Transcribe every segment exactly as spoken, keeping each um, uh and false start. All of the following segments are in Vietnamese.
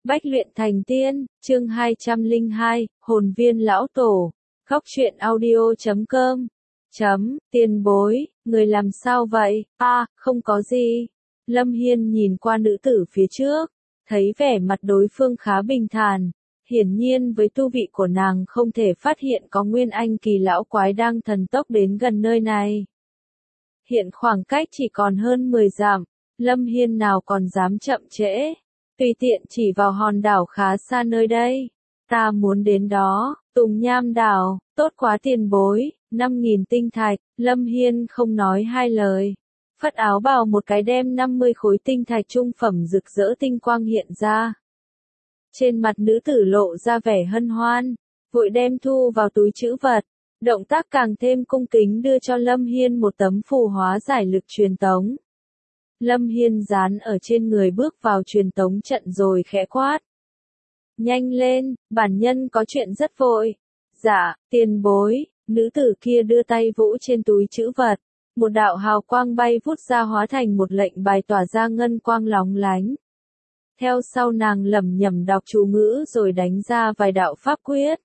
Bách luyện thành tiên, chương hai trăm lẻ hai, hồn viên lão tổ. Góc truyện audio chấm com. Chấm, tiền bối, người làm sao vậy? A, à, không có gì. Lâm Hiên nhìn qua nữ tử phía trước, thấy vẻ mặt đối phương khá bình thản. Hiển nhiên với tu vị của nàng không thể phát hiện có nguyên anh kỳ lão quái đang thần tốc đến gần nơi này. Hiện khoảng cách chỉ còn hơn mười dặm, Lâm Hiên nào còn dám chậm trễ. Tùy tiện chỉ vào hòn đảo khá xa nơi đây. Ta muốn đến đó, Tùng Nham đảo, tốt quá tiền bối, năm nghìn tinh thạch, Lâm Hiên không nói hai lời. Phất áo bào một cái đem năm mươi khối tinh thạch trung phẩm rực rỡ tinh quang hiện ra. Trên mặt nữ tử lộ ra vẻ hân hoan, vội đem thu vào túi trữ vật. Động tác càng thêm cung kính đưa cho Lâm Hiên một tấm phù hóa giải lực truyền tống. Lâm Hiên dán ở trên người bước vào truyền tống trận rồi khẽ quát. Nhanh lên, bản nhân có chuyện rất vội. Dạ, tiền bối, nữ tử kia đưa tay vỗ trên túi trữ vật. Một đạo hào quang bay vút ra hóa thành một lệnh bài tỏa ra ngân quang lóng lánh. Theo sau nàng lẩm nhẩm đọc chú ngữ rồi đánh ra vài đạo pháp quyết.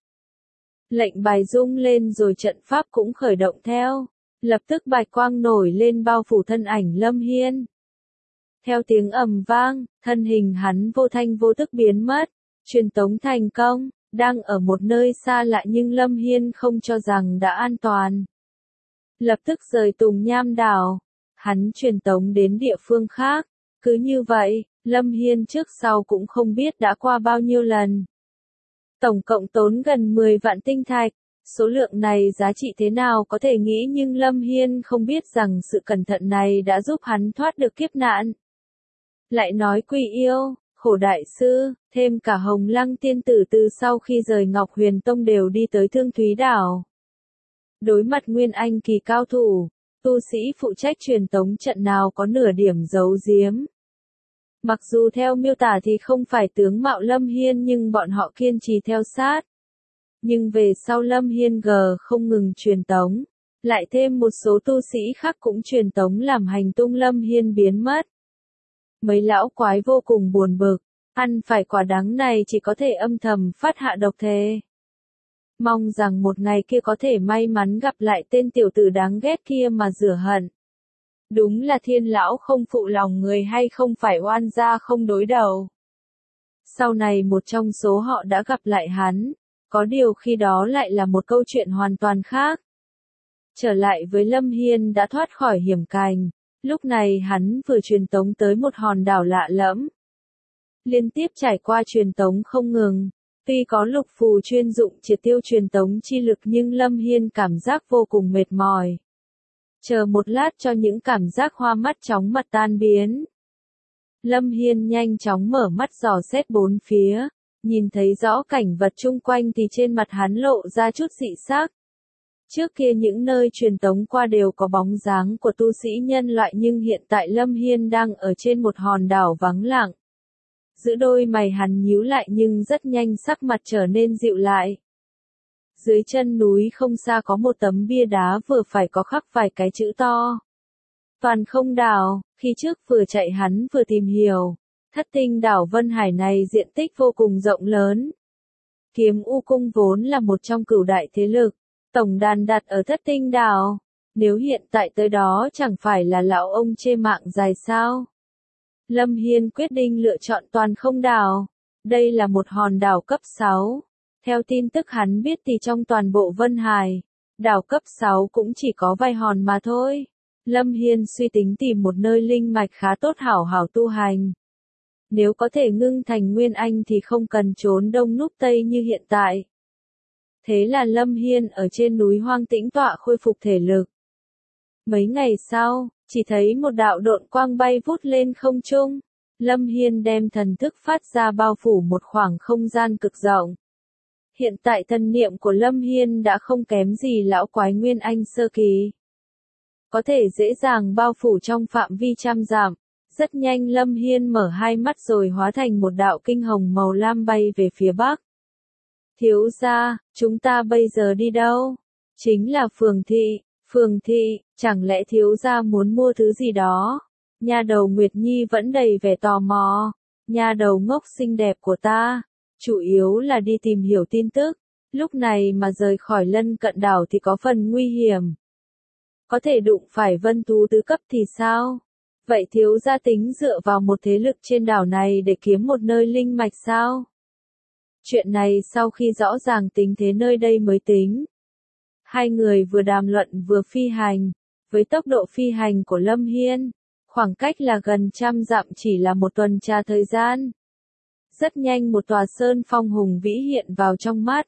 Lệnh bài rung lên rồi trận pháp cũng khởi động theo. Lập tức bạch quang nổi lên bao phủ thân ảnh Lâm Hiên. Theo tiếng ầm vang, thân hình hắn vô thanh vô tức biến mất. Truyền tống thành công, đang ở một nơi xa lạ nhưng Lâm Hiên không cho rằng đã an toàn. Lập tức rời Tùng Nham đảo, hắn truyền tống đến địa phương khác. Cứ như vậy, Lâm Hiên trước sau cũng không biết đã qua bao nhiêu lần. Tổng cộng tốn gần mười vạn tinh thạch, số lượng này giá trị thế nào có thể nghĩ nhưng Lâm Hiên không biết rằng sự cẩn thận này đã giúp hắn thoát được kiếp nạn. Lại nói Quy Yêu, Khổ Đại Sư, thêm cả Hồng Lăng Tiên Tử từ sau khi rời Ngọc Huyền Tông đều đi tới Thương Thúy Đảo. Đối mặt nguyên anh kỳ cao thủ, tu sĩ phụ trách truyền tống trận nào có nửa điểm giấu giếm. Mặc dù theo miêu tả thì không phải tướng mạo Lâm Hiên nhưng bọn họ kiên trì theo sát. Nhưng về sau Lâm Hiên g không ngừng truyền tống, lại thêm một số tu sĩ khác cũng truyền tống làm hành tung Lâm Hiên biến mất. Mấy lão quái vô cùng buồn bực, ăn phải quả đắng này chỉ có thể âm thầm phát hạ độc thề. Mong rằng một ngày kia có thể may mắn gặp lại tên tiểu tử đáng ghét kia mà rửa hận. Đúng là thiên lão không phụ lòng người hay không phải oan gia không đối đầu. Sau này một trong số họ đã gặp lại hắn, có điều khi đó lại là một câu chuyện hoàn toàn khác. Trở lại với Lâm Hiên đã thoát khỏi hiểm cảnh, lúc này hắn vừa truyền tống tới một hòn đảo lạ lẫm. Liên tiếp trải qua truyền tống không ngừng, tuy có lục phù chuyên dụng triệt tiêu truyền tống chi lực nhưng Lâm Hiên cảm giác vô cùng mệt mỏi. Chờ một lát cho những cảm giác hoa mắt chóng mặt tan biến. Lâm Hiên nhanh chóng mở mắt dò xét bốn phía, nhìn thấy rõ cảnh vật chung quanh thì trên mặt hắn lộ ra chút dị sắc. Trước kia những nơi truyền tống qua đều có bóng dáng của tu sĩ nhân loại nhưng hiện tại Lâm Hiên đang ở trên một hòn đảo vắng lặng. Giữa đôi mày hắn nhíu lại nhưng rất nhanh sắc mặt trở nên dịu lại. Dưới chân núi không xa có một tấm bia đá vừa phải có khắc vài cái chữ to. Toàn không đảo, khi trước vừa chạy hắn vừa tìm hiểu. Thất tinh đảo Vân Hải này diện tích vô cùng rộng lớn. Kiếm U Cung vốn là một trong cửu đại thế lực, tổng đàn đặt ở thất tinh đảo. Nếu hiện tại tới đó chẳng phải là lão ông chê mạng dài sao? Lâm Hiên quyết định lựa chọn toàn không đảo. Đây là một hòn đảo cấp sáu. Theo tin tức hắn biết thì trong toàn bộ Vân Hải, đảo cấp sáu cũng chỉ có vài hòn mà thôi. Lâm Hiên suy tính tìm một nơi linh mạch khá tốt hảo hảo tu hành. Nếu có thể ngưng thành nguyên anh thì không cần trốn đông núp tây như hiện tại. Thế là Lâm Hiên ở trên núi hoang tĩnh tọa khôi phục thể lực. Mấy ngày sau, chỉ thấy một đạo độn quang bay vút lên không trung. Lâm Hiên đem thần thức phát ra bao phủ một khoảng không gian cực rộng. Hiện tại thần niệm của Lâm Hiên đã không kém gì lão quái nguyên anh sơ kỳ. Có thể dễ dàng bao phủ trong phạm vi trăm dặm. Rất nhanh Lâm Hiên mở hai mắt rồi hóa thành một đạo kinh hồng màu lam bay về phía bắc. Thiếu gia, chúng ta bây giờ đi đâu? Chính là Phường Thị. Phường Thị, chẳng lẽ thiếu gia muốn mua thứ gì đó? Nha đầu Nguyệt Nhi vẫn đầy vẻ tò mò. Nha đầu ngốc xinh đẹp của ta, chủ yếu là đi tìm hiểu tin tức, lúc này mà rời khỏi lân cận đảo thì có phần nguy hiểm. Có thể đụng phải Vân Thú tứ cấp thì sao? Vậy thiếu gia tính dựa vào một thế lực trên đảo này để kiếm một nơi linh mạch sao? Chuyện này sau khi rõ ràng tính thế nơi đây mới tính. Hai người vừa đàm luận vừa phi hành, với tốc độ phi hành của Lâm Hiên, khoảng cách là gần trăm dặm chỉ là một tuần tra thời gian. Rất nhanh một tòa sơn phong hùng vĩ hiện vào trong mắt.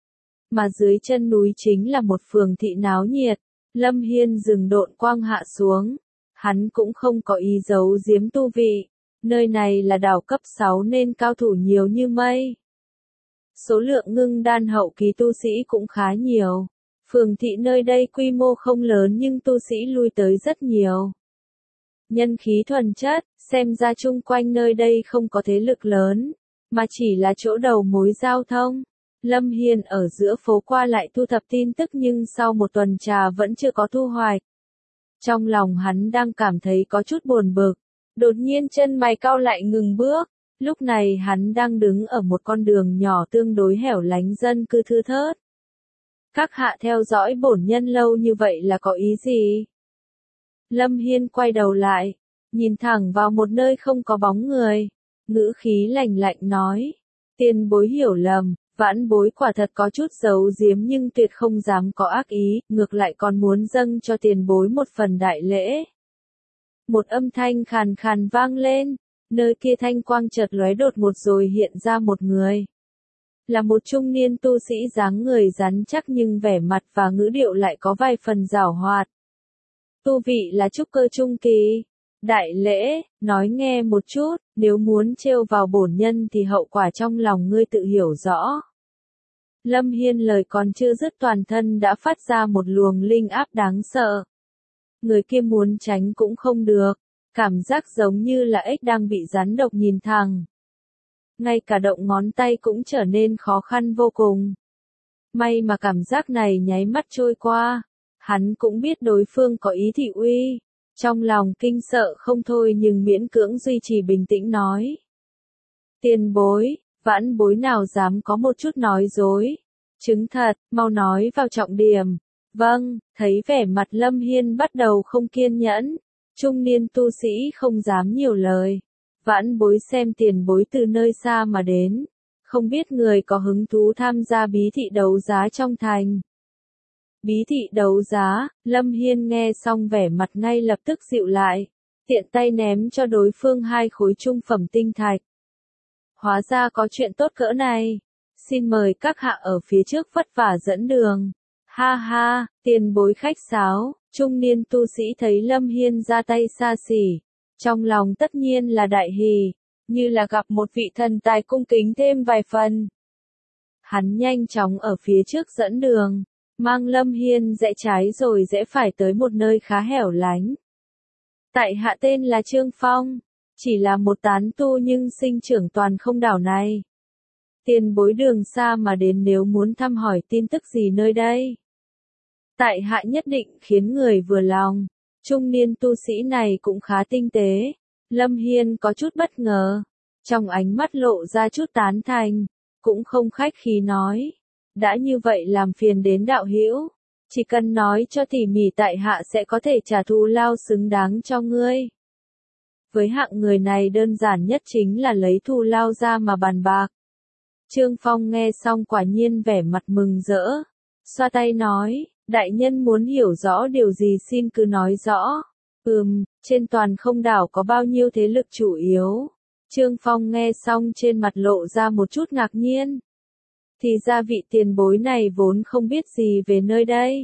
Mà dưới chân núi chính là một phường thị náo nhiệt, Lâm Hiên dừng độn quang hạ xuống. Hắn cũng không có ý giấu giếm tu vị, nơi này là đảo cấp sáu nên cao thủ nhiều như mây. Số lượng ngưng đan hậu kỳ tu sĩ cũng khá nhiều. Phường thị nơi đây quy mô không lớn nhưng tu sĩ lui tới rất nhiều. Nhân khí thuần chất, xem ra chung quanh nơi đây không có thế lực lớn, mà chỉ là chỗ đầu mối giao thông. Lâm Hiên ở giữa phố qua lại thu thập tin tức nhưng sau một tuần trà vẫn chưa có thu hoạch. Trong lòng hắn đang cảm thấy có chút buồn bực, đột nhiên chân mày cau lại ngừng bước. Lúc này hắn đang đứng ở một con đường nhỏ tương đối hẻo lánh dân cư thưa thớt. Các hạ theo dõi bổn nhân lâu như vậy là có ý gì? Lâm Hiên quay đầu lại, nhìn thẳng vào một nơi không có bóng người, ngữ khí lạnh lạnh nói, tiền bối hiểu lầm, vãn bối quả thật có chút giấu giếm nhưng tuyệt không dám có ác ý, ngược lại còn muốn dâng cho tiền bối một phần đại lễ. Một âm thanh khàn khàn vang lên, nơi kia thanh quang chợt lóe đột ngột rồi hiện ra một người. Là một trung niên tu sĩ dáng người rắn chắc nhưng vẻ mặt và ngữ điệu lại có vài phần giảo hoạt. Tu vị là trúc cơ trung kỳ. Đại lễ, nói nghe một chút, nếu muốn trêu vào bổn nhân thì hậu quả trong lòng ngươi tự hiểu rõ. Lâm Hiên lời còn chưa dứt toàn thân đã phát ra một luồng linh áp đáng sợ. Người kia muốn tránh cũng không được, cảm giác giống như là ếch đang bị rắn độc nhìn thẳng. Ngay cả động ngón tay cũng trở nên khó khăn vô cùng. May mà cảm giác này nháy mắt trôi qua, hắn cũng biết đối phương có ý thị uy. Trong lòng kinh sợ không thôi nhưng miễn cưỡng duy trì bình tĩnh nói. Tiền bối, vãn bối nào dám có một chút nói dối. Chứng thật, mau nói vào trọng điểm. Vâng, thấy vẻ mặt Lâm Hiên bắt đầu không kiên nhẫn. Trung niên tu sĩ không dám nhiều lời. Vãn bối xem tiền bối từ nơi xa mà đến. Không biết người có hứng thú tham gia bí thị đấu giá trong thành. Bí thị đấu giá, Lâm Hiên nghe xong vẻ mặt ngay lập tức dịu lại, tiện tay ném cho đối phương hai khối trung phẩm tinh thạch. Hóa ra có chuyện tốt cỡ này, xin mời các hạ ở phía trước vất vả dẫn đường. Ha ha, tiền bối khách sáo, trung niên tu sĩ thấy Lâm Hiên ra tay xa xỉ, trong lòng tất nhiên là đại hỉ, như là gặp một vị thần tài cung kính thêm vài phần. Hắn nhanh chóng ở phía trước dẫn đường. Mang Lâm Hiên rẽ trái rồi rẽ phải tới một nơi khá hẻo lánh. Tại hạ tên là Trương Phong, chỉ là một tán tu nhưng sinh trưởng toàn không đảo này. Tiền bối đường xa mà đến nếu muốn thăm hỏi tin tức gì nơi đây. Tại hạ nhất định khiến người vừa lòng, trung niên tu sĩ này cũng khá tinh tế. Lâm Hiên có chút bất ngờ, trong ánh mắt lộ ra chút tán thành, cũng không khách khí nói. Đã như vậy làm phiền đến đạo hữu, chỉ cần nói cho tỉ mỉ tại hạ sẽ có thể trả thù lao xứng đáng cho ngươi. Với hạng người này đơn giản nhất chính là lấy thù lao ra mà bàn bạc. Trương Phong nghe xong quả nhiên vẻ mặt mừng rỡ, xoa tay nói, đại nhân muốn hiểu rõ điều gì xin cứ nói rõ. Ừm, trên toàn không đảo có bao nhiêu thế lực chủ yếu. Trương Phong nghe xong trên mặt lộ ra một chút ngạc nhiên. Thì ra vị tiền bối này vốn không biết gì về nơi đây.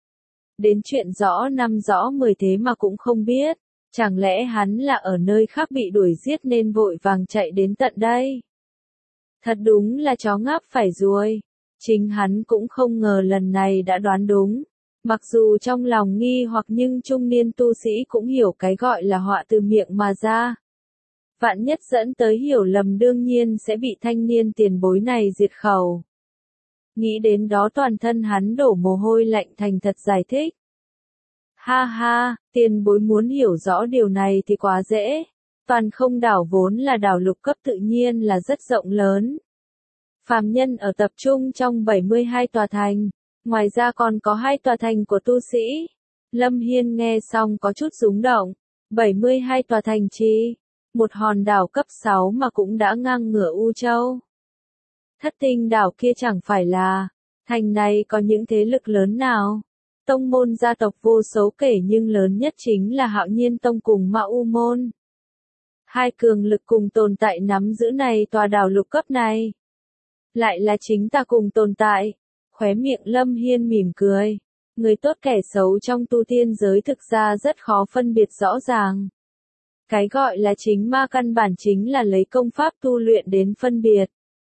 Đến chuyện rõ năm rõ mười thế mà cũng không biết, chẳng lẽ hắn là ở nơi khác bị đuổi giết nên vội vàng chạy đến tận đây. Thật đúng là chó ngáp phải ruồi, chính hắn cũng không ngờ lần này đã đoán đúng. Mặc dù trong lòng nghi hoặc nhưng trung niên tu sĩ cũng hiểu cái gọi là họa từ miệng mà ra. Vạn nhất dẫn tới hiểu lầm đương nhiên sẽ bị thanh niên tiền bối này diệt khẩu. Nghĩ đến đó toàn thân hắn đổ mồ hôi lạnh thành thật giải thích. Ha ha, tiền bối muốn hiểu rõ điều này thì quá dễ. Toàn không đảo vốn là đảo lục cấp tự nhiên là rất rộng lớn. Phàm nhân ở tập trung trong bảy mươi hai tòa thành, ngoài ra còn có hai tòa thành của tu sĩ. Lâm Hiên nghe xong có chút rúng động, bảy mươi hai tòa thành chi, một hòn đảo cấp sáu mà cũng đã ngang ngửa U Châu. Thất tinh đảo kia chẳng phải là, thành này có những thế lực lớn nào? Tông môn gia tộc vô số kể nhưng lớn nhất chính là Hạo Nhiên Tông cùng Ma U Môn. Hai cường lực cùng tồn tại nắm giữ này tòa đảo lục cấp này. Lại là chính ta cùng tồn tại. Khóe miệng Lâm Hiên mỉm cười. Người tốt kẻ xấu trong tu tiên giới thực ra rất khó phân biệt rõ ràng. Cái gọi là chính ma căn bản chính là lấy công pháp tu luyện đến phân biệt.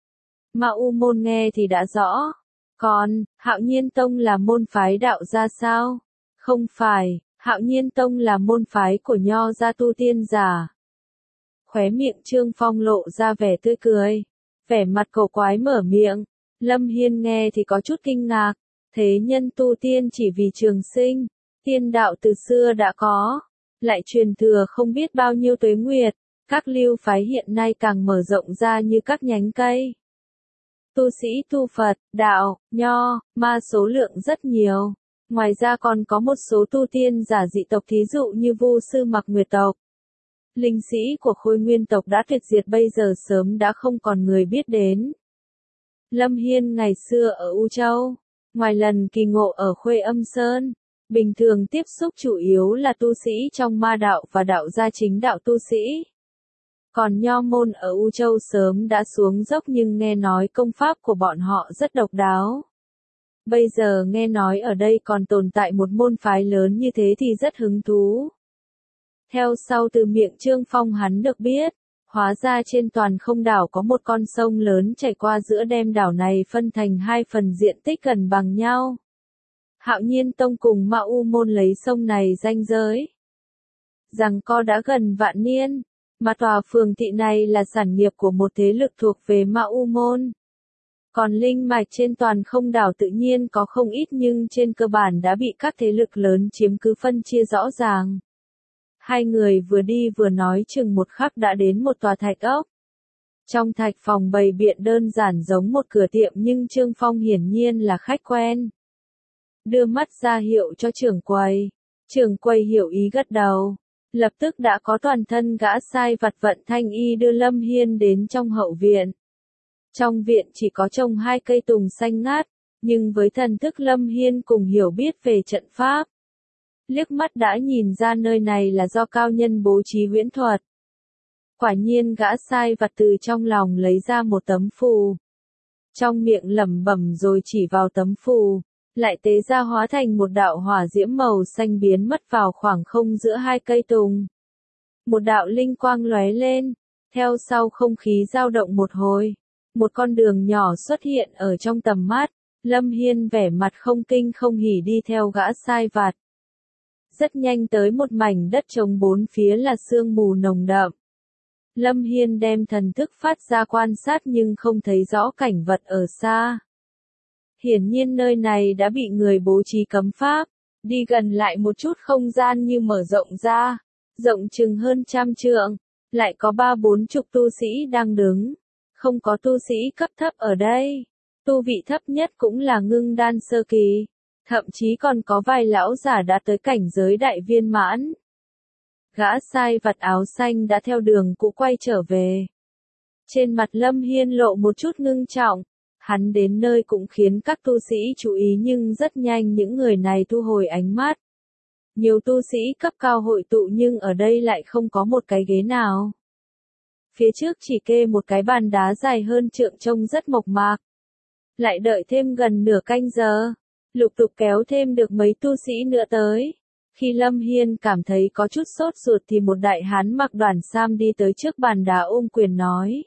Ma U Môn nghe thì đã rõ. Còn, Hạo Nhiên Tông là môn phái đạo gia sao? Không phải, Hạo Nhiên Tông là môn phái của nho gia tu tiên giả. Khóe miệng Trương Phong lộ ra vẻ tươi cười. Vẻ mặt cổ quái mở miệng. Lâm Hiên nghe thì có chút kinh ngạc. Thế nhân tu tiên chỉ vì trường sinh. Tiên đạo từ xưa đã có. Lại truyền thừa không biết bao nhiêu tuế nguyệt. Các lưu phái hiện nay càng mở rộng ra như các nhánh cây. Tu sĩ tu Phật, đạo, nho, ma số lượng rất nhiều. Ngoài ra còn có một số tu tiên giả dị tộc thí dụ như Vu sư Mặc Nguyệt tộc. Linh sĩ của Khôi Nguyên tộc đã tuyệt diệt bây giờ sớm đã không còn người biết đến. Lâm Hiên ngày xưa ở U Châu, ngoài lần kỳ ngộ ở Khuê Âm Sơn, bình thường tiếp xúc chủ yếu là tu sĩ trong ma đạo và đạo gia chính đạo tu sĩ. Còn nho môn ở U Châu sớm đã xuống dốc nhưng nghe nói công pháp của bọn họ rất độc đáo. Bây giờ nghe nói ở đây còn tồn tại một môn phái lớn như thế thì rất hứng thú. Theo sau từ miệng Trương Phong hắn được biết, hóa ra trên toàn không đảo có một con sông lớn chảy qua giữa đem đảo này phân thành hai phần diện tích gần bằng nhau. Hạo Nhiên Tông cùng Ma U Môn lấy sông này ranh giới. Rằng co đã gần vạn niên. Mà tòa phường thị này là sản nghiệp của một thế lực thuộc về Ma U Môn. Còn linh mạch trên toàn không đảo tự nhiên có không ít nhưng trên cơ bản đã bị các thế lực lớn chiếm cứ phân chia rõ ràng. Hai người vừa đi vừa nói chừng một khắc đã đến một tòa thạch ốc. Trong thạch phòng bày biện đơn giản giống một cửa tiệm nhưng Trương Phong hiển nhiên là khách quen. Đưa mắt ra hiệu cho trưởng quầy. Trưởng quầy hiểu ý gật đầu. Lập tức đã có toàn thân gã sai vặt vận thanh y đưa Lâm Hiên đến trong hậu viện. Trong viện chỉ có trồng hai cây tùng xanh ngát, nhưng với thần thức Lâm Hiên cùng hiểu biết về trận pháp. Liếc mắt đã nhìn ra nơi này là do cao nhân bố trí huyễn thuật. Quả nhiên gã sai vặt từ trong lòng lấy ra một tấm phù. Trong miệng lẩm bẩm rồi chỉ vào tấm phù. Lại tế ra hóa thành một đạo hỏa diễm màu xanh biến mất vào khoảng không giữa hai cây tùng. Một đạo linh quang lóe lên, theo sau không khí dao động một hồi. Một con đường nhỏ xuất hiện ở trong tầm mắt, Lâm Hiên vẻ mặt không kinh không hỉ đi theo gã sai vặt. Rất nhanh tới một mảnh đất trống bốn phía là sương mù nồng đậm. Lâm Hiên đem thần thức phát ra quan sát nhưng không thấy rõ cảnh vật ở xa. Hiển nhiên nơi này đã bị người bố trí cấm pháp, đi gần lại một chút không gian như mở rộng ra, rộng chừng hơn trăm trượng, lại có ba bốn chục tu sĩ đang đứng, không có tu sĩ cấp thấp ở đây, tu vị thấp nhất cũng là ngưng đan sơ kỳ, thậm chí còn có vài lão giả đã tới cảnh giới đại viên mãn. Gã sai vặt áo xanh đã theo đường cũ quay trở về. Trên mặt Lâm Hiên lộ một chút ngưng trọng. Hắn đến nơi cũng khiến các tu sĩ chú ý nhưng rất nhanh những người này thu hồi ánh mắt. Nhiều tu sĩ cấp cao hội tụ nhưng ở đây lại không có một cái ghế nào. Phía trước chỉ kê một cái bàn đá dài hơn trượng trông rất mộc mạc. Lại đợi thêm gần nửa canh giờ, lục tục kéo thêm được mấy tu sĩ nữa tới. Khi Lâm Hiên cảm thấy có chút sốt ruột thì một đại hán mặc đoàn sam đi tới trước bàn đá ôm quyền nói.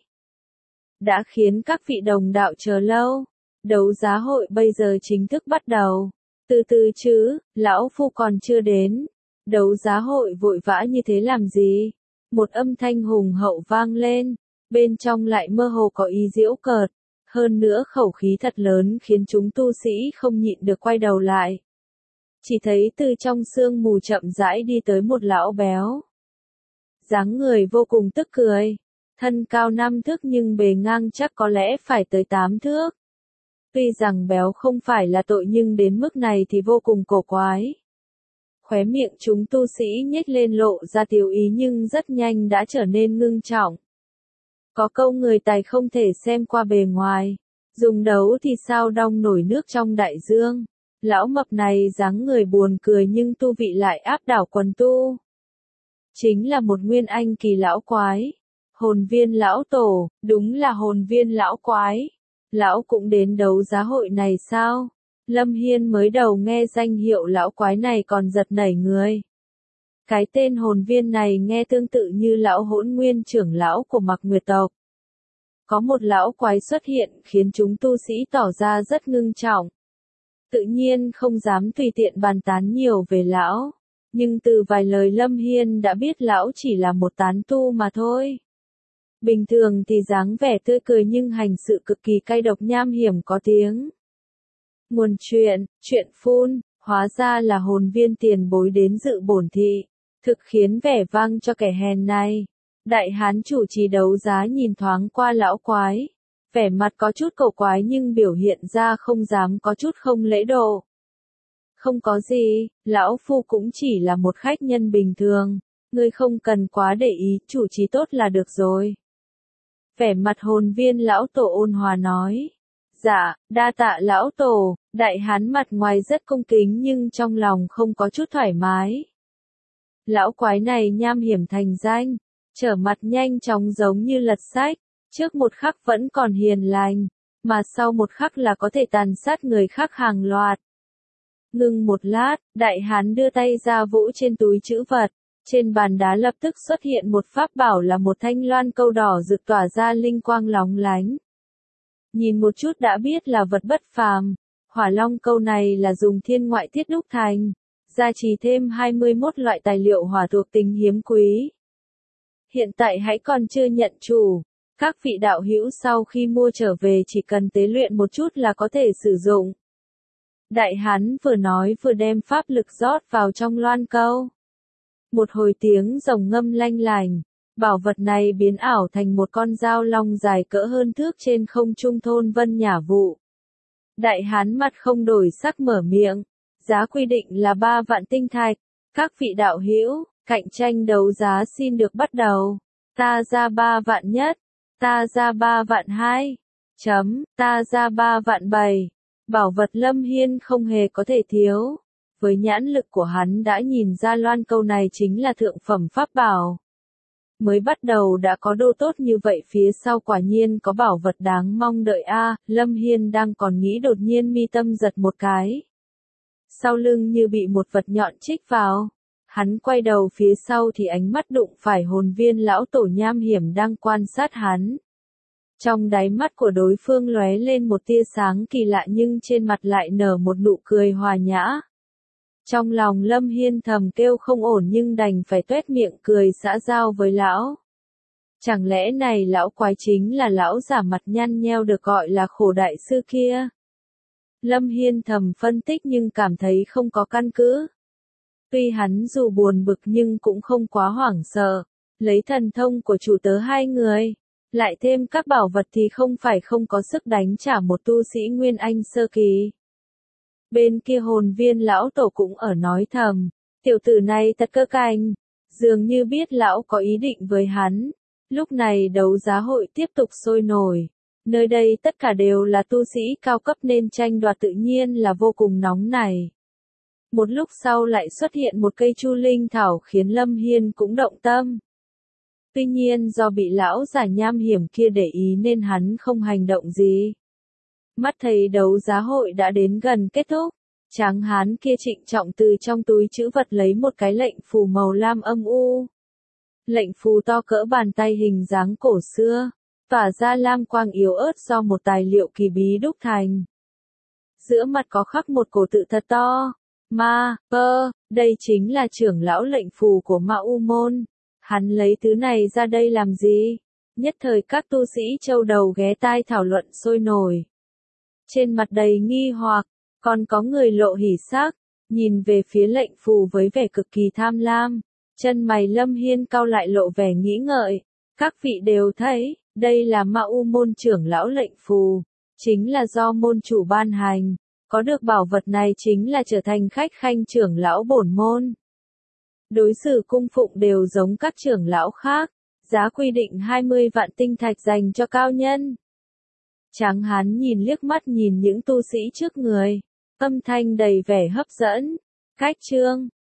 Đã khiến các vị đồng đạo chờ lâu. Đấu giá hội bây giờ chính thức bắt đầu. Từ từ chứ, lão phu còn chưa đến. Đấu giá hội vội vã như thế làm gì? Một âm thanh hùng hậu vang lên. Bên trong lại mơ hồ có ý giễu cợt. Hơn nữa khẩu khí thật lớn khiến chúng tu sĩ không nhịn được quay đầu lại. Chỉ thấy từ trong sương mù chậm rãi đi tới một lão béo. dáng người vô cùng tức cười. Thân cao năm thước nhưng bề ngang chắc có lẽ phải tới tám thước. Tuy rằng béo không phải là tội nhưng đến mức này thì vô cùng cổ quái. Khóe miệng chúng tu sĩ nhếch lên lộ ra tiếu ý nhưng rất nhanh đã trở nên ngưng trọng. Có câu người tài không thể xem qua bề ngoài. Dùng đấu thì sao đong nổi nước trong đại dương. Lão mập này dáng người buồn cười nhưng tu vị lại áp đảo quần tu. Chính là một nguyên anh kỳ lão quái. Hồn viên lão tổ, đúng là hồn viên lão quái. Lão cũng đến đấu giá hội này sao? Lâm Hiên mới đầu nghe danh hiệu lão quái này còn giật nảy người. Cái tên hồn viên này nghe tương tự như lão hỗn nguyên trưởng lão của Mạc Nguyệt tộc. Có một lão quái xuất hiện khiến chúng tu sĩ tỏ ra rất ngưng trọng. Tự nhiên không dám tùy tiện bàn tán nhiều về lão. Nhưng từ vài lời Lâm Hiên đã biết lão chỉ là một tán tu mà thôi. Bình thường thì dáng vẻ tươi cười nhưng hành sự cực kỳ cay độc nham hiểm có tiếng. Nguồn chuyện, chuyện phun, hóa ra là hồn viên tiền bối đến dự bổn thị, thực khiến vẻ vang cho kẻ hèn này. Đại hán chủ trì đấu giá nhìn thoáng qua lão quái, vẻ mặt có chút cổ quái nhưng biểu hiện ra không dám có chút không lễ độ. Không có gì, lão phu cũng chỉ là một khách nhân bình thường, ngươi không cần quá để ý, chủ trì tốt là được rồi. Vẻ mặt hồn viên lão tổ ôn hòa nói. Dạ, đa tạ lão tổ, đại hán mặt ngoài rất cung kính nhưng trong lòng không có chút thoải mái. Lão quái này nham hiểm thành danh, trở mặt nhanh chóng giống như lật sách, trước một khắc vẫn còn hiền lành, mà sau một khắc là có thể tàn sát người khác hàng loạt. Ngưng một lát, đại hán đưa tay ra vỗ trên túi trữ vật. Trên bàn đá lập tức xuất hiện một pháp bảo là một thanh loan câu đỏ rực tỏa ra linh quang lóng lánh. Nhìn một chút đã biết là vật bất phàm. Hỏa long câu này là dùng thiên ngoại tiết đúc thành, gia trì thêm hai mươi mốt loại tài liệu hỏa thuộc tính hiếm quý. Hiện tại hãy còn chưa nhận chủ. Các vị đạo hữu sau khi mua trở về chỉ cần tế luyện một chút là có thể sử dụng. Đại hán vừa nói vừa đem pháp lực rót vào trong loan câu. Một hồi tiếng rồng ngâm lanh lành, bảo vật này biến ảo thành một con dao long dài cỡ hơn thước trên không trung thôn vân nhả vụ. Đại hán mặt không đổi sắc mở miệng, giá quy định là ba vạn tinh thạch, các vị đạo hữu, cạnh tranh đấu giá xin được bắt đầu, ta ra ba vạn nhất, ta ra ba vạn hai, chấm, ta ra ba vạn bảy, bảo vật Lâm Hiên không hề có thể thiếu. Với nhãn lực của hắn đã nhìn ra loan câu này chính là thượng phẩm pháp bảo. Mới bắt đầu đã có đồ tốt như vậy phía sau quả nhiên có bảo vật đáng mong đợi a. Lâm Hiên đang còn nghĩ đột nhiên mi tâm giật một cái. Sau lưng như bị một vật nhọn chích vào. Hắn quay đầu phía sau thì ánh mắt đụng phải hồn viên lão tổ nham hiểm đang quan sát hắn. Trong đáy mắt của đối phương lóe lên một tia sáng kỳ lạ nhưng trên mặt lại nở một nụ cười hòa nhã. Trong lòng Lâm Hiên thầm kêu không ổn nhưng đành phải tuét miệng cười xã giao với lão. Chẳng lẽ này lão quái chính là lão giả mặt nhăn nheo được gọi là khổ đại sư kia? Lâm Hiên thầm phân tích nhưng cảm thấy không có căn cứ. Tuy hắn dù buồn bực nhưng cũng không quá hoảng sợ, lấy thần thông của chủ tớ hai người, lại thêm các bảo vật thì không phải không có sức đánh trả một tu sĩ Nguyên Anh sơ kỳ. Bên kia hồn viên lão tổ cũng ở nói thầm, tiểu tử này thật cơ cành, dường như biết lão có ý định với hắn. Lúc này đấu giá hội tiếp tục sôi nổi, nơi đây tất cả đều là tu sĩ cao cấp nên tranh đoạt tự nhiên là vô cùng nóng nảy. Một lúc sau lại xuất hiện một cây chu linh thảo khiến Lâm Hiên cũng động tâm. Tuy nhiên do bị lão giả nham hiểm kia để ý nên hắn không hành động gì. Mắt thấy đấu giá hội đã đến gần kết thúc, tráng hán kia trịnh trọng từ trong túi trữ vật lấy một cái lệnh phù màu lam âm u. Lệnh phù to cỡ bàn tay hình dáng cổ xưa, tỏa ra lam quang yếu ớt do một tài liệu kỳ bí đúc thành. Giữa mặt có khắc một cổ tự thật to, Ma, Pơ, đây chính là trưởng lão lệnh phù của Ma U Môn. Hắn lấy thứ này ra đây làm gì? Nhất thời các tu sĩ châu đầu ghé tai thảo luận sôi nổi. Trên mặt đầy nghi hoặc, còn có người lộ hỉ sắc, nhìn về phía lệnh phù với vẻ cực kỳ tham lam. Chân mày Lâm Hiên cau lại lộ vẻ nghĩ ngợi. Các vị đều thấy, đây là Ma U môn trưởng lão lệnh phù, chính là do môn chủ ban hành, có được bảo vật này chính là trở thành khách khanh trưởng lão bổn môn. Đối xử cung phụng đều giống các trưởng lão khác, giá quy định hai mươi vạn tinh thạch dành cho cao nhân. Tráng hán nhìn liếc mắt nhìn những tu sĩ trước người, âm thanh đầy vẻ hấp dẫn. Cách chương